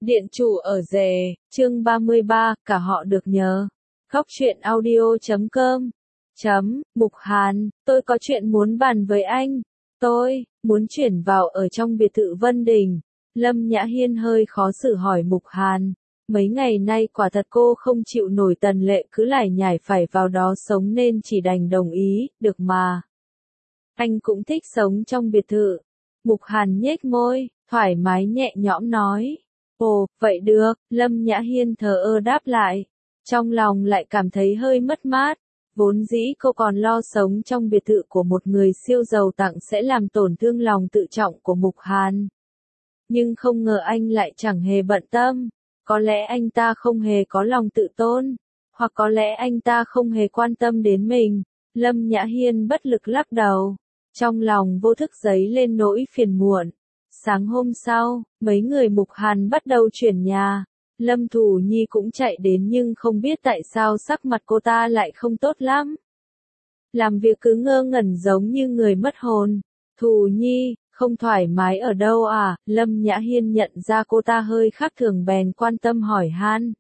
Điện chủ ở rể, chương 33, cả họ được nhờ. Góc truyện audio.com. Mục Hàn, tôi có chuyện muốn bàn với anh. Tôi muốn chuyển vào ở trong biệt thự Vân Đình. Lâm Nhã Hiên hơi khó xử hỏi Mục Hàn. Mấy ngày nay quả thật cô không chịu nổi Tần Lệ cứ lải nhải phải vào đó sống nên chỉ đành đồng ý, được mà. Anh cũng thích sống trong biệt thự. Mục Hàn nhếch môi, thoải mái nhẹ nhõm nói. Ồ, vậy được, Lâm Nhã Hiên thờ ơ đáp lại. Trong lòng lại cảm thấy hơi mất mát. Vốn dĩ cô còn lo sống trong biệt thự của một người siêu giàu tặng sẽ làm tổn thương lòng tự trọng của Mục Hàn. Nhưng không ngờ anh lại chẳng hề bận tâm. Có lẽ anh ta không hề có lòng tự tôn. Hoặc có lẽ anh ta không hề quan tâm đến mình. Lâm Nhã Hiên bất lực lắc đầu. Trong lòng vô thức dấy lên nỗi phiền muộn. Sáng hôm sau, mấy người Mục Hàn bắt đầu chuyển nhà. Lâm Thủ Nhi cũng chạy đến nhưng không biết tại sao sắc mặt cô ta lại không tốt lắm. Làm việc cứ ngơ ngẩn giống như người mất hồn. Thủ Nhi, không thoải mái ở đâu à? Lâm Nhã Hiên nhận ra cô ta hơi khác thường bèn quan tâm hỏi han.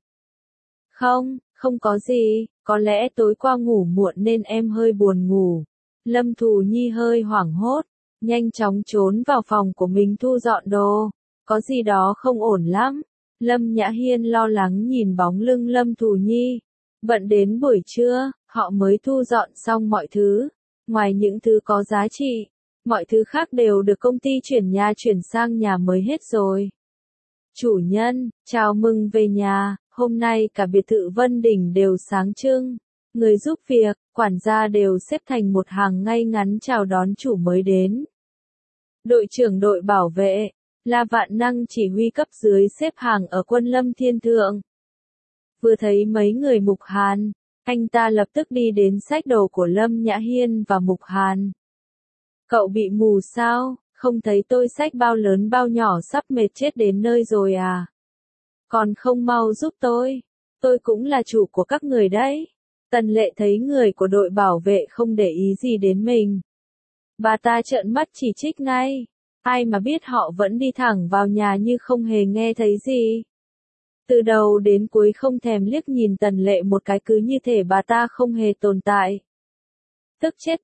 Không có gì, có lẽ tối qua ngủ muộn nên em hơi buồn ngủ. Lâm Thủ Nhi hơi hoảng hốt. Nhanh chóng trốn vào phòng của mình thu dọn đồ. Có gì đó không ổn lắm. Lâm Nhã Hiên lo lắng nhìn bóng lưng Lâm Thủ Nhi. Bận đến buổi trưa, họ mới thu dọn xong mọi thứ. Ngoài những thứ có giá trị, mọi thứ khác đều được công ty chuyển nhà chuyển sang nhà mới hết rồi. Chủ nhân, chào mừng về nhà. Hôm nay cả biệt thự Vân Đình đều sáng trưng. Người giúp việc, quản gia đều xếp thành một hàng ngay ngắn chào đón chủ mới đến. Đội trưởng đội bảo vệ, La Vạn Năng chỉ huy cấp dưới xếp hàng ở Quân Lâm Thiên Thượng. Vừa thấy mấy người Mục Hàn, anh ta lập tức đi đến xách đồ của Lâm Nhã Hiên và Mục Hàn. Cậu bị mù sao, không thấy tôi xách bao lớn bao nhỏ sắp mệt chết đến nơi rồi à? Còn không mau giúp tôi cũng là chủ của các người đấy. Tần Lệ thấy người của đội bảo vệ không để ý gì đến mình. Bà ta trợn mắt chỉ trích ngay. Ai mà biết họ vẫn đi thẳng vào nhà như không hề nghe thấy gì. Từ đầu đến cuối không thèm liếc nhìn Tần Lệ một cái cứ như thể bà ta không hề tồn tại. Tức chết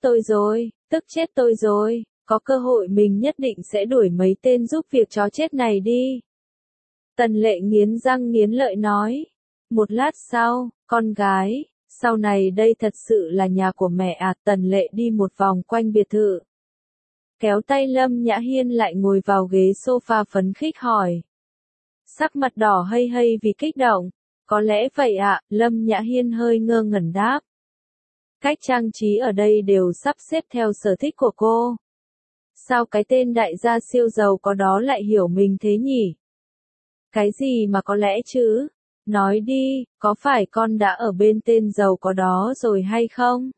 tôi rồi, có cơ hội mình nhất định sẽ đuổi mấy tên giúp việc chó chết này đi. Tần Lệ nghiến răng nghiến lợi nói. Một lát sau, con gái, sau này đây thật sự là nhà của mẹ à? Tần Lệ đi một vòng quanh biệt thự. Kéo tay Lâm Nhã Hiên lại ngồi vào ghế sofa phấn khích hỏi. Sắc mặt đỏ hây hây vì kích động. Có lẽ vậy ạ, Lâm Nhã Hiên hơi ngơ ngẩn đáp. Cách trang trí ở đây đều sắp xếp theo sở thích của cô. Sao cái tên đại gia siêu giàu có đó lại hiểu mình thế nhỉ? Cái gì mà có lẽ chứ? Nói đi, có phải con đã ở bên tên giàu có đó rồi hay không?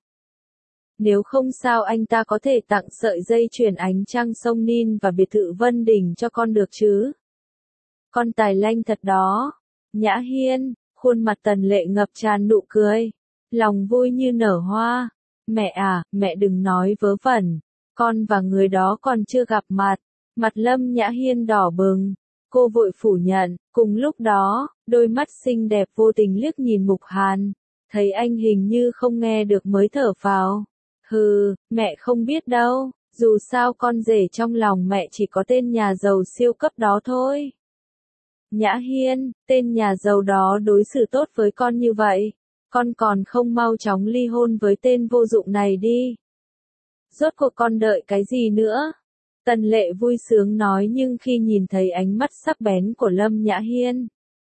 Nếu không sao anh ta có thể tặng sợi dây chuyền ánh trăng sông Nin và biệt thự Vân Đình cho con được chứ? Con tài lanh thật đó. Nhã Hiên, khuôn mặt Tần Lệ ngập tràn nụ cười. Lòng vui như nở hoa. Mẹ à, mẹ đừng nói vớ vẩn. Con và người đó còn chưa gặp mặt. Mặt Lâm Nhã Hiên đỏ bừng. Cô vội phủ nhận. Cùng lúc đó, đôi mắt xinh đẹp vô tình liếc nhìn Mục Hàn. Thấy anh hình như không nghe được mới thở phào. Hừ, mẹ không biết đâu, dù sao con rể trong lòng mẹ chỉ có tên nhà giàu siêu cấp đó thôi. Nhã Hiên, tên nhà giàu đó đối xử tốt với con như vậy, con còn không mau chóng ly hôn với tên vô dụng này đi. Rốt cuộc con đợi cái gì nữa? Tần Lệ vui sướng nói nhưng khi nhìn thấy ánh mắt sắc bén của Lâm Nhã Hiên,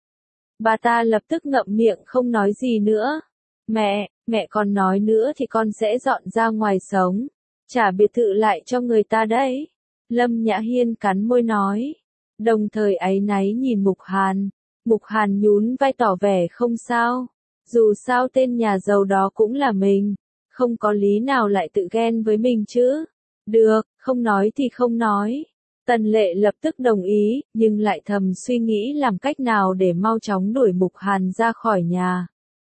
bà ta lập tức ngậm miệng không nói gì nữa. Mẹ còn nói nữa thì con sẽ dọn ra ngoài sống. Trả biệt thự lại cho người ta đấy. Lâm Nhã Hiên cắn môi nói. Đồng thời áy náy nhìn Mục Hàn. Mục Hàn nhún vai tỏ vẻ không sao. Dù sao tên nhà giàu đó cũng là mình. Không có lý nào lại tự ghen với mình chứ. Được, không nói thì không nói. Tần Lệ lập tức đồng ý, nhưng lại thầm suy nghĩ làm cách nào để mau chóng đuổi Mục Hàn ra khỏi nhà.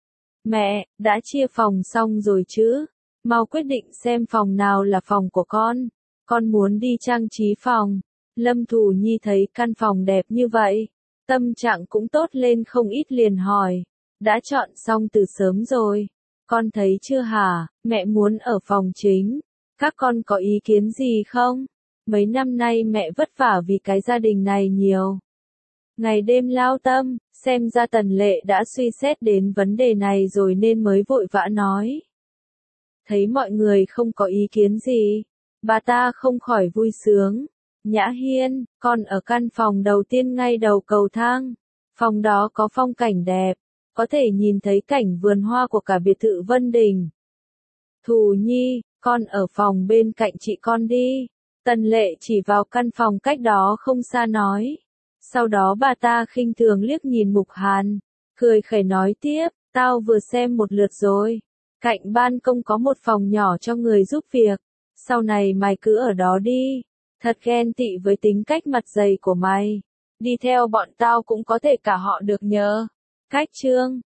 Mẹ, đã chia phòng xong rồi chứ? Mau quyết định xem phòng nào là phòng của con. Con muốn đi trang trí phòng. Lâm Thủ Nhi thấy căn phòng đẹp như vậy. Tâm trạng cũng tốt lên không ít liền hỏi. Đã chọn xong từ sớm rồi. Con thấy chưa hả, mẹ muốn ở phòng chính. Các con có ý kiến gì không? Mấy năm nay mẹ vất vả vì cái gia đình này nhiều. Ngày đêm lao tâm, xem ra Tần Lệ đã suy xét đến vấn đề này rồi nên mới vội vã nói. Thấy mọi người không có ý kiến gì, bà ta không khỏi vui sướng. Nhã Hiên, con ở căn phòng đầu tiên ngay đầu cầu thang. Phòng đó có phong cảnh đẹp, có thể nhìn thấy cảnh vườn hoa của cả biệt thự Vân Đình. Thù Nhi, con ở phòng bên cạnh chị con đi. Tần Lệ chỉ vào căn phòng cách đó không xa nói. Sau đó bà ta khinh thường liếc nhìn Mục Hàn, cười khẩy nói tiếp, tao vừa xem một lượt rồi. Cạnh ban công có một phòng nhỏ cho người giúp việc. Sau này mày cứ ở đó đi. Thật ghen tị với tính cách mặt dày của mày. Đi theo bọn tao cũng có thể cả họ được nhờ. Cách chương